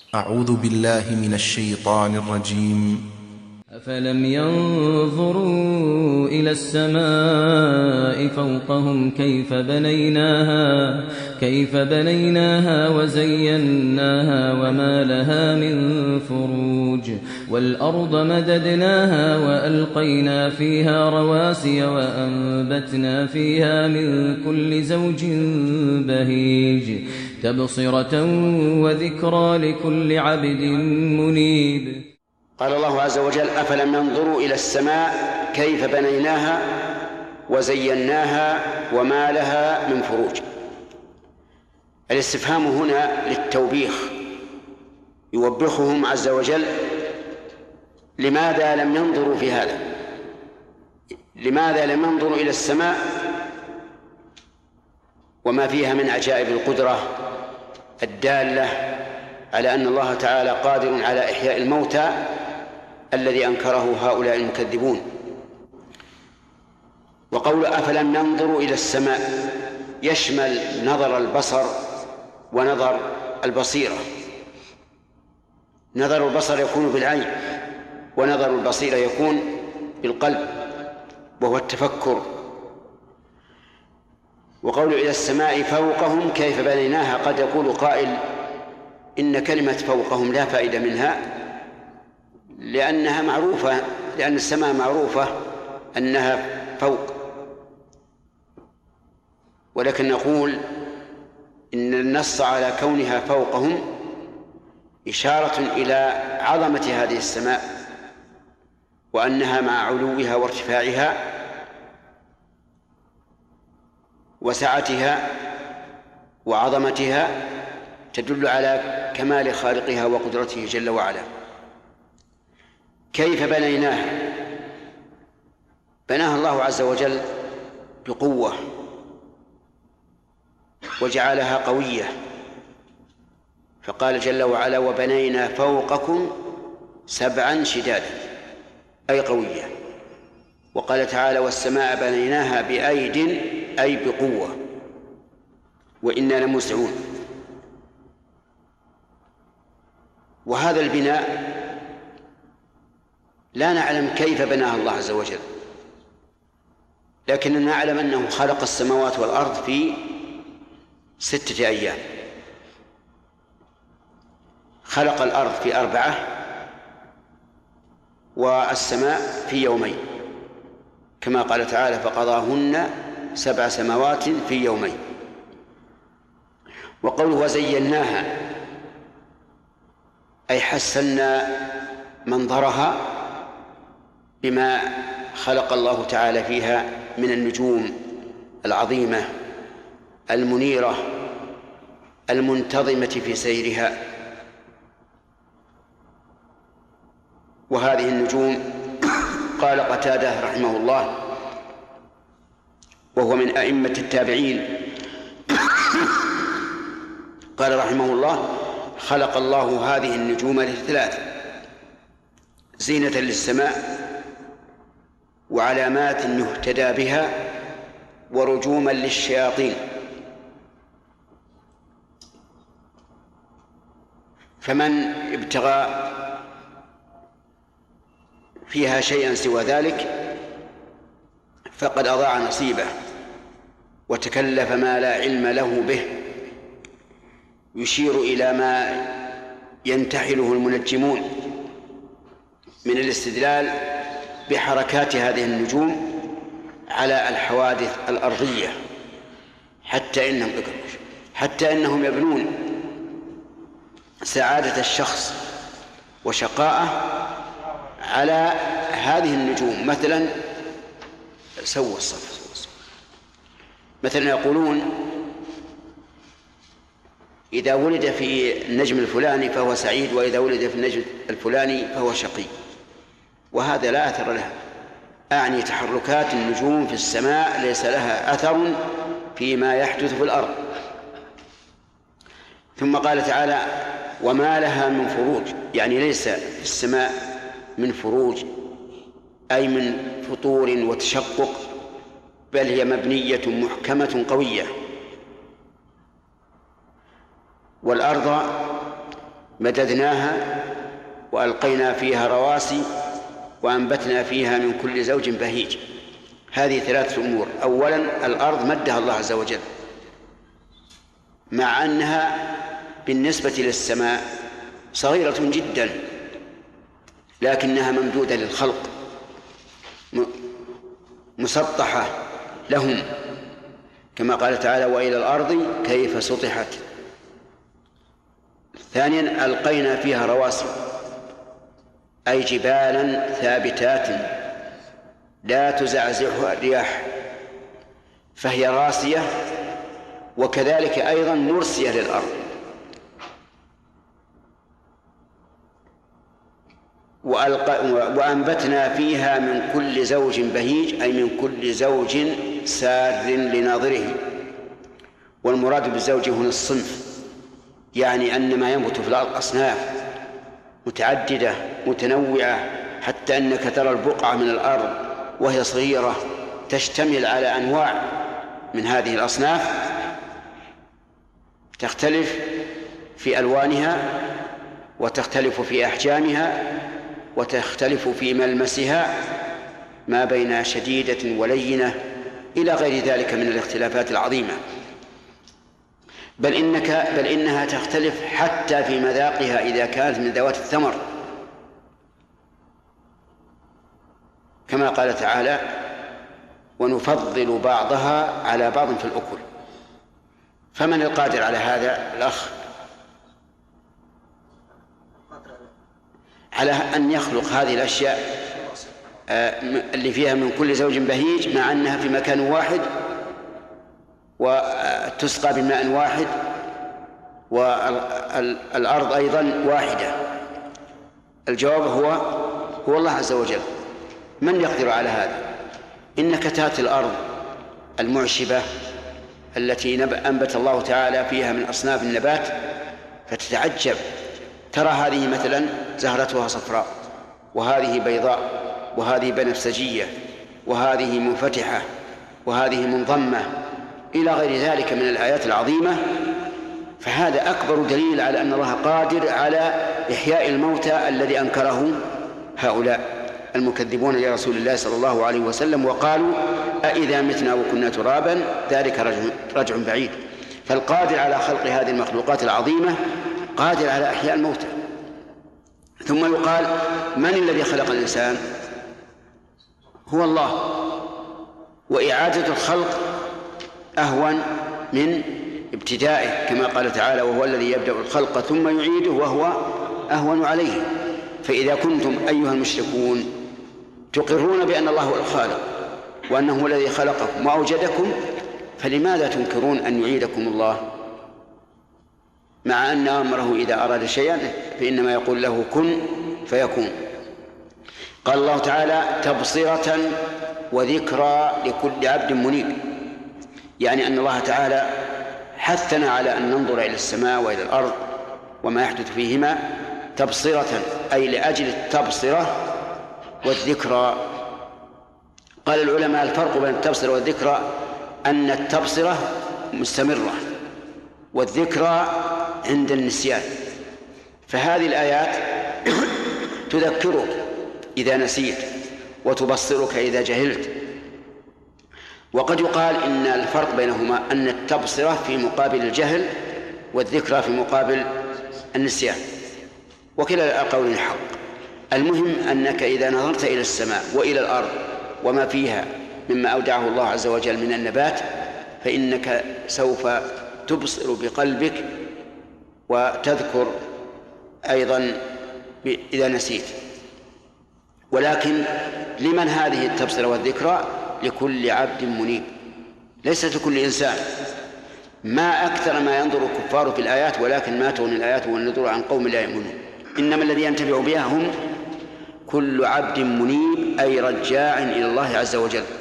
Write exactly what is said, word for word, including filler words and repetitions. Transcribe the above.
أعوذ بالله من الشيطان الرجيم. أفلم ينظروا إلى السماء فوقهم كيف بنيناها كيف بنيناها وزيناها وما لها من فروج والأرض مددناها وألقينا فيها رواسي وأنبتنا فيها من كل زوج بهيج تبصرة وذكرى لكل عبد منيب. قال الله عز وجل: أفلم ينظروا إلى السماء كيف بنيناها وزيناها وما لها من فروج. الاستفهام هنا للتوبيخ، يوبخهم عز وجل لماذا لم ينظروا في هذا، لماذا لم ينظروا إلى السماء وما فيها من عجائب القدرة الدالة على أن الله تعالى قادر على إحياء الموتى الذي أنكره هؤلاء المكذبون. وقول أفلم ينظروا إلى السماء يشمل نظر البصر ونظر البصيرة. نظر البصر يكون بالعين، ونظر البصيرة يكون بالقلب، وهو التفكر. وقول إلى السماء فوقهم كيف بنيناها، قد يقول قائل إن كلمة فوقهم لا فائدة منها، لأنها معروفة، لأن السماء معروفة أنها فوق، ولكن نقول إن النص على كونها فوقهم إشارة إلى عظمة هذه السماء، وأنها مع علوها وارتفاعها وسعتها وعظمتها تدل على كمال خالقها وقدرته جل وعلا. كيف بنيناها؟ بناها الله عز وجل بقوة وجعلها قوية، فقال جل وعلا: وبنينا فوقكم سبعا شدادا، أي قوية. وقال تعالى: والسماء بنيناها بأيد، أي بقوة، وإنا لموسعون. وهذا البناء لا نعلم كيف بناها الله عز وجل، لكننا نعلم أنه خلق السماوات والأرض في ستة أيام. خلق الأرض في أربعة والسماء في يومين، كما قال تعالى: فقضاهن سبع سماوات في يومين. وقوله وزيناها أي حسنا منظرها بما خلق الله تعالى فيها من النجوم العظيمة المنيرة المنتظمة في سيرها. وهذه النجوم قال قتادة رحمه الله وهو من أئمة التابعين، قال رحمه الله: خلق الله هذه النجوم لثلاث: زينة للسماء، وعلامات يهتدى بها، ورجوما للشياطين. فمن ابتغى فيها شيئا سوى ذلك فقد أضاع نصيبه وتكلف ما لا علم له به، يشير إلى ما ينتحله المنجمون من الاستدلال بحركات هذه النجوم على الحوادث الأرضية، حتى إنهم حتى إنهم يبنون سعادة الشخص وشقاءه على هذه النجوم. مثلا سووا الصف مثلا يقولون: إذا ولد في النجم الفلاني فهو سعيد، وإذا ولد في النجم الفلاني فهو شقي. وهذا لا أثر له، أعني تحركات النجوم في السماء ليس لها أثر فيما يحدث في الأرض. ثم قال تعالى: وما لها من فروج، يعني ليس في السماء من فروج أي من فطور وتشقق، بل هي مبنية محكمة قوية. والأرض مددناها وألقينا فيها رواسي وأنبتنا فيها من كل زوج بهيج. هذه ثلاثة أمور. أولا الأرض مدها الله عز وجل، مع أنها بالنسبة للسماء صغيرة جدا لكنها ممدودة للخلق مسطحة لهم، كما قال تعالى وإلى الأرض كيف سطحت. ثانيا ألقينا فيها رواسي أي جبالا ثابتات لا تزعزعها الرياح، فهي راسية وكذلك أيضا مرسية للأرض. وأنبتنا فيها من كل زوج بهيج أي من كل زوج سار لناظره. والمراد بالزوج هنا الصنف، يعني أن ما ينبت في الأرض أصناف متعددة متنوعة، حتى أنك ترى البقعة من الأرض وهي صغيرة تشتمل على أنواع من هذه الأصناف تختلف في ألوانها وتختلف في أحجامها وتختلف في ملمسها ما بين شديدة ولينة إلى غير ذلك من الاختلافات العظيمة. بل إنك بل إنها تختلف حتى في مذاقها إذا كانت من ذوات الثمر، كما قال تعالى ونفضل بعضها على بعض في الأكل. فمن القادر على هذا؟ الأخ على أن يخلق هذه الأشياء اللي فيها من كل زوج بهيج مع أنها في مكان واحد وتسقى بماء واحد والأرض أيضا واحدة. الجواب هو هو الله عز وجل. من يقدر على هذا؟ إنك تأتي الأرض المعشبة التي أنبت الله تعالى فيها من أصناف النبات فتتعجب، ترى هذه مثلا زهرتها صفراء وهذه بيضاء وهذه بنفسجية وهذه منفتحة وهذه منضمة إلى غير ذلك من الآيات العظيمة. فهذا أكبر دليل على أن الله قادر على إحياء الموتى الذي أنكره هؤلاء المكذبون لرسول الله صلى الله عليه وسلم وقالوا أإذا متنا وكنا ترابا ذلك رجع بعيد. فالقادر على خلق هذه المخلوقات العظيمة قادر على إحياء الموتى. ثم يقال من الذي خلق الإنسان؟ هو الله، وإعادة الخلق أهون من ابتدائه كما قال تعالى وهو الذي يبدأ الخلق ثم يعيده وهو أهون عليه. فإذا كنتم أيها المشركون تقرون بأن الله هو الخالق وأنه هو الذي خلقكم وأوجدكم، فلماذا تنكرون أن يعيدكم الله مع أن أمره إذا أراد شيئا فإنما يقول له كن فيكون؟ قال الله تعالى تبصرة وذكرى لكل عبد منيب، يعني أن الله تعالى حثنا على أن ننظر إلى السماء وإلى الأرض وما يحدث فيهما تبصرة أي لأجل التبصرة والذكرى. قال العلماء الفرق بين التبصرة والذكرى أن التبصرة مستمرة والذكرى عند النسيان. فهذه الآيات تذكرك إذا نسيت وتبصرك إذا جهلت. وقد يقال إن الفرق بينهما أن التبصرة في مقابل الجهل والذكرى في مقابل النسيان، وكلا القولين حق. المهم أنك إذا نظرت إلى السماء وإلى الأرض وما فيها مما أودعه الله عز وجل من النبات فإنك سوف تبصر بقلبك وتذكر أيضا إذا نسيت. ولكن لمن هذه التبصرة والذكرى؟ لكل عبد منيب، ليست لكل إنسان. ما أكثر ما ينظر الكفار في الآيات، ولكن ما تغني الآيات والنذور عن قوم لا يؤمنون. إنما الذي ينتفع بها هم كل عبد منيب أي رجاع إلى الله عز وجل.